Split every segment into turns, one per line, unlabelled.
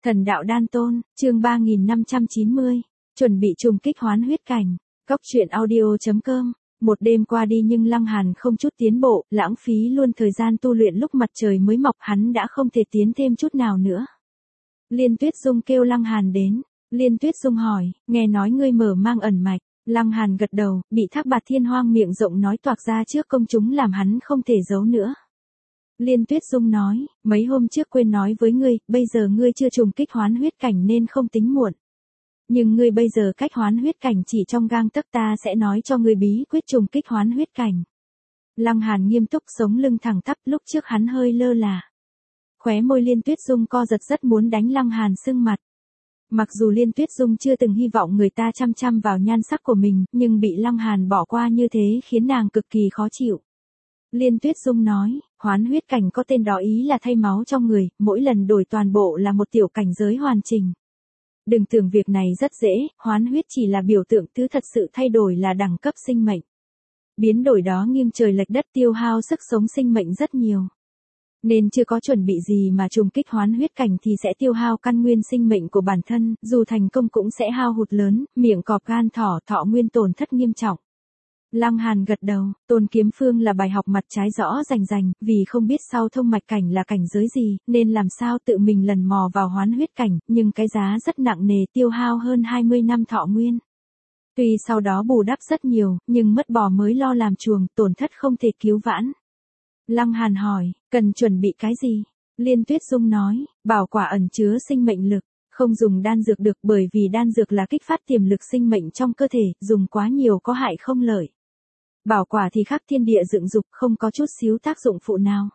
Thần đạo đan tôn, chương 3590, chuẩn bị trùng kích hoán huyết cảnh. Cóc truyện audio.com. Một đêm qua đi nhưng Lăng Hàn không chút tiến bộ, lãng phí luôn thời gian tu luyện lúc mặt trời mới mọc, hắn đã không thể tiến thêm chút nào nữa. Liên Tuyết Dung kêu Lăng Hàn đến. Liên Tuyết Dung hỏi, nghe nói ngươi mở mang ẩn mạch. Lăng Hàn gật đầu, bị Thác Bạt Thiên Hoang miệng rộng nói toạc ra trước công chúng làm hắn không thể giấu nữa. Liên Tuyết Dung nói, mấy hôm trước quên nói với ngươi, bây giờ ngươi chưa trùng kích hoán huyết cảnh nên không tính muộn. Nhưng ngươi bây giờ cách hoán huyết cảnh chỉ trong gang tấc, ta sẽ nói cho ngươi bí quyết trùng kích hoán huyết cảnh. Lăng Hàn nghiêm túc, sống lưng thẳng tắp, lúc trước hắn hơi lơ là. Khóe môi Liên Tuyết Dung co giật, rất muốn đánh Lăng Hàn sưng mặt. Mặc dù Liên Tuyết Dung chưa từng hy vọng người ta chăm chăm vào nhan sắc của mình, nhưng bị Lăng Hàn bỏ qua như thế khiến nàng cực kỳ khó chịu. Liên Tuyết Dung nói, hoán huyết cảnh có tên đó ý là thay máu trong người, mỗi lần đổi toàn bộ là một tiểu cảnh giới hoàn chỉnh. Đừng tưởng việc này rất dễ, hoán huyết chỉ là biểu tượng, thứ thật sự thay đổi là đẳng cấp sinh mệnh. Biến đổi đó nghiêng trời lệch đất, tiêu hao sức sống sinh mệnh rất nhiều. Nên chưa có chuẩn bị gì mà trùng kích hoán huyết cảnh thì sẽ tiêu hao căn nguyên sinh mệnh của bản thân, dù thành công cũng sẽ hao hụt lớn, miệng cọp gan thỏ, thọ nguyên tổn thất nghiêm trọng. Lăng Hàn gật đầu, Tôn Kiếm Phương là bài học mặt trái rõ rành, vì không biết sau thông mạch cảnh là cảnh giới gì, nên làm sao tự mình lần mò vào hoán huyết cảnh, nhưng cái giá rất nặng nề, tiêu hao hơn 20 năm thọ nguyên. Tuy sau đó bù đắp rất nhiều, nhưng mất bò mới lo làm chuồng, tổn thất không thể cứu vãn. Lăng Hàn hỏi, cần chuẩn bị cái gì? Liên Tuyết Dung nói, bảo quả ẩn chứa sinh mệnh lực. Không dùng đan dược được, bởi vì đan dược là kích phát tiềm lực sinh mệnh trong cơ thể, dùng quá nhiều có hại không lợi. Bảo quả thì khắc thiên địa dựng dục, không có chút xíu tác dụng phụ nào.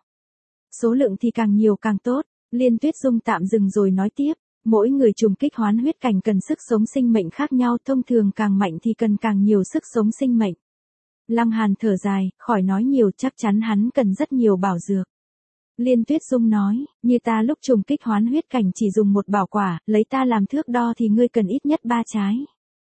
Số lượng thì càng nhiều càng tốt. Liên Tuyết Dung tạm dừng rồi nói tiếp, mỗi người trùng kích hoán huyết cảnh cần sức sống sinh mệnh khác nhau, thông thường càng mạnh thì cần càng nhiều sức sống sinh mệnh. Lăng Hàn thở dài, khỏi nói nhiều, chắc chắn hắn cần rất nhiều bảo dược. Liên Tuyết Dung nói, như ta lúc trùng kích hoán huyết cảnh chỉ dùng một bảo quả, lấy ta làm thước đo thì ngươi cần ít nhất 3 trái.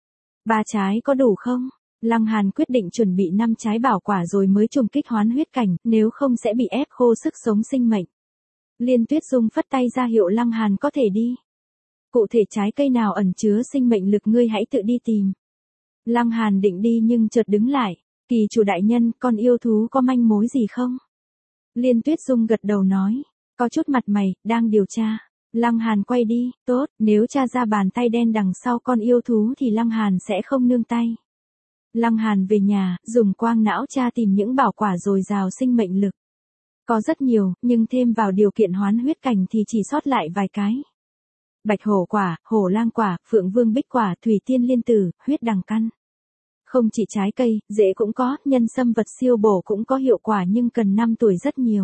3 trái có đủ không? Lăng Hàn quyết định chuẩn bị 5 trái bảo quả rồi mới trùng kích hoán huyết cảnh, nếu không sẽ bị ép khô sức sống sinh mệnh. Liên Tuyết Dung phất tay ra hiệu Lăng Hàn có thể đi. Cụ thể trái cây nào ẩn chứa sinh mệnh lực ngươi hãy tự đi tìm. Lăng Hàn định đi nhưng chợt đứng lại, kỳ chủ đại nhân, con yêu thú có manh mối gì không? Liên Tuyết Dung gật đầu nói, có chút mặt mày, đang điều tra. Lăng Hàn quay đi, tốt, nếu tra ra bàn tay đen đằng sau con yêu thú thì Lăng Hàn sẽ không nương tay. Lăng Hàn về nhà, dùng quang não tra tìm những bảo quả dồi dào sinh mệnh lực. Có rất nhiều, nhưng thêm vào điều kiện hoán huyết cảnh thì chỉ sót lại vài cái. Bạch hổ quả, hổ lang quả, phượng vương bích quả, thủy tiên liên tử, huyết đằng căn. Không chỉ trái cây, rễ cũng có, nhân sâm vật siêu bổ cũng có hiệu quả nhưng cần 5 tuổi rất nhiều.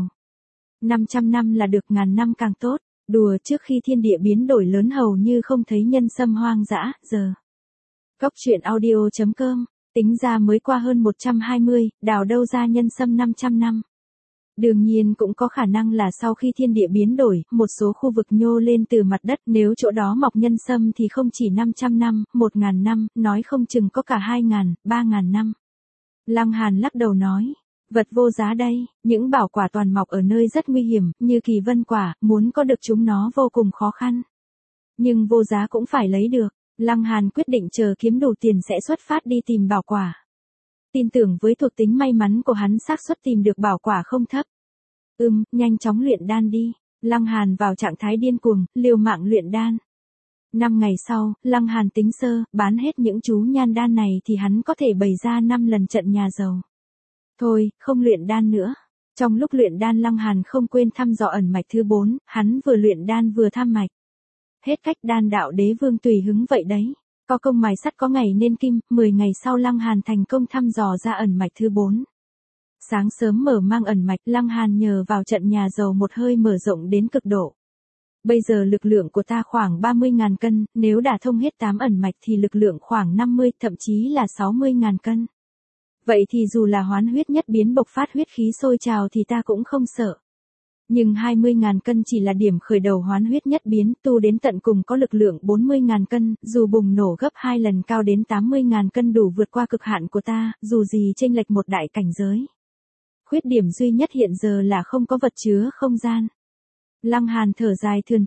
500 năm là được, 1000 năm càng tốt. Đùa, trước khi thiên địa biến đổi lớn hầu như không thấy nhân sâm hoang dã, giờ. Cóc truyện audio.com, tính ra mới qua hơn 120, đào đâu ra nhân sâm 500 năm. Đương nhiên cũng có khả năng là sau khi thiên địa biến đổi, một số khu vực nhô lên từ mặt đất, nếu chỗ đó mọc nhân sâm thì không chỉ 500 năm, 1000 năm, nói không chừng có cả 2000, 3000 năm. Lăng Hàn lắc đầu nói, vật vô giá đây, những bảo quả toàn mọc ở nơi rất nguy hiểm, như kỳ vân quả, muốn có được chúng nó vô cùng khó khăn. Nhưng vô giá cũng phải lấy được. Lăng Hàn quyết định chờ kiếm đủ tiền sẽ xuất phát đi tìm bảo quả. Tin tưởng với thuộc tính may mắn của hắn, xác suất tìm được bảo quả không thấp. Nhanh chóng luyện đan đi. Lăng Hàn vào trạng thái điên cuồng, liều mạng luyện đan. 5 ngày sau, Lăng Hàn tính sơ, bán hết những chú nhan đan này thì hắn có thể bày ra 5 lần trận nhà giàu. Thôi, không luyện đan nữa. Trong lúc luyện đan Lăng Hàn không quên thăm dò ẩn mạch thứ 4, hắn vừa luyện đan vừa tham mạch. Hết cách, đan đạo đế vương tùy hứng vậy đấy. Có công mài sắt có ngày nên kim, 10 ngày sau Lăng Hàn thành công thăm dò ra ẩn mạch thứ 4. Sáng sớm mở mang ẩn mạch, Lăng Hàn nhờ vào trận nhà giàu một hơi mở rộng đến cực độ. Bây giờ lực lượng của ta khoảng 30.000 cân, nếu đả thông hết 8 ẩn mạch thì lực lượng khoảng 50, thậm chí là 60.000 cân. Vậy thì dù là hoán huyết nhất biến bộc phát huyết khí sôi trào thì ta cũng không sợ. Nhưng 20.000 cân chỉ là điểm khởi đầu hoán huyết nhất biến, tu đến tận cùng có lực lượng 40.000 cân, dù bùng nổ gấp 2 lần cao đến 80.000 cân đủ vượt qua cực hạn của ta, dù gì chênh lệch một đại cảnh giới. Khuyết điểm duy nhất hiện giờ là không có vật chứa không gian. Lăng Hàn thở dài thườn thượt,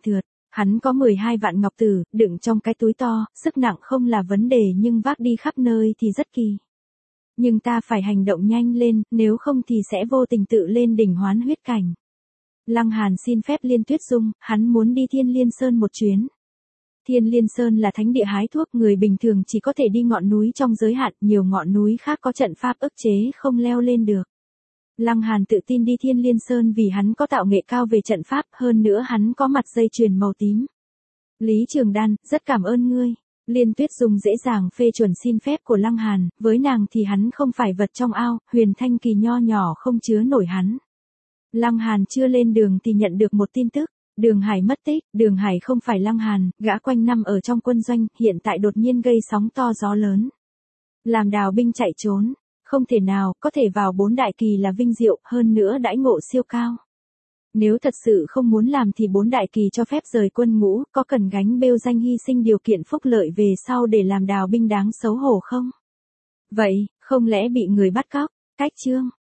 Hắn có 12 vạn ngọc tử, đựng trong cái túi to, sức nặng không là vấn đề nhưng vác đi khắp nơi thì rất kỳ. Nhưng ta phải hành động nhanh lên, nếu không thì sẽ vô tình tự lên đỉnh hoán huyết cảnh. Lăng Hàn xin phép Liên Tuyết Dung, hắn muốn đi Thiên Liên Sơn một chuyến. Thiên Liên Sơn là thánh địa hái thuốc, người bình thường chỉ có thể đi ngọn núi trong giới hạn, nhiều ngọn núi khác có trận pháp ức chế không leo lên được. Lăng Hàn tự tin đi Thiên Liên Sơn vì hắn có tạo nghệ cao về trận pháp, hơn nữa hắn có mặt dây chuyền màu tím. Lý Trường Đan, rất cảm ơn ngươi. Liên Tuyết Dung dễ dàng phê chuẩn xin phép của Lăng Hàn, với nàng thì hắn không phải vật trong ao, huyền thanh kỳ nho nhỏ không chứa nổi hắn. Lăng Hàn chưa lên đường thì nhận được một tin tức, Đường Hải mất tích. Đường Hải không phải Lăng Hàn, gã quanh năm ở trong quân doanh, hiện tại đột nhiên gây sóng to gió lớn. Làm đào binh chạy trốn, không thể nào, có thể vào 4 đại kỳ là vinh diệu, hơn nữa đãi ngộ siêu cao. Nếu thật sự không muốn làm thì 4 đại kỳ cho phép rời quân ngũ, có cần gánh bêu danh hy sinh điều kiện phúc lợi về sau để làm đào binh đáng xấu hổ không? Vậy, không lẽ bị người bắt cóc? Cách chương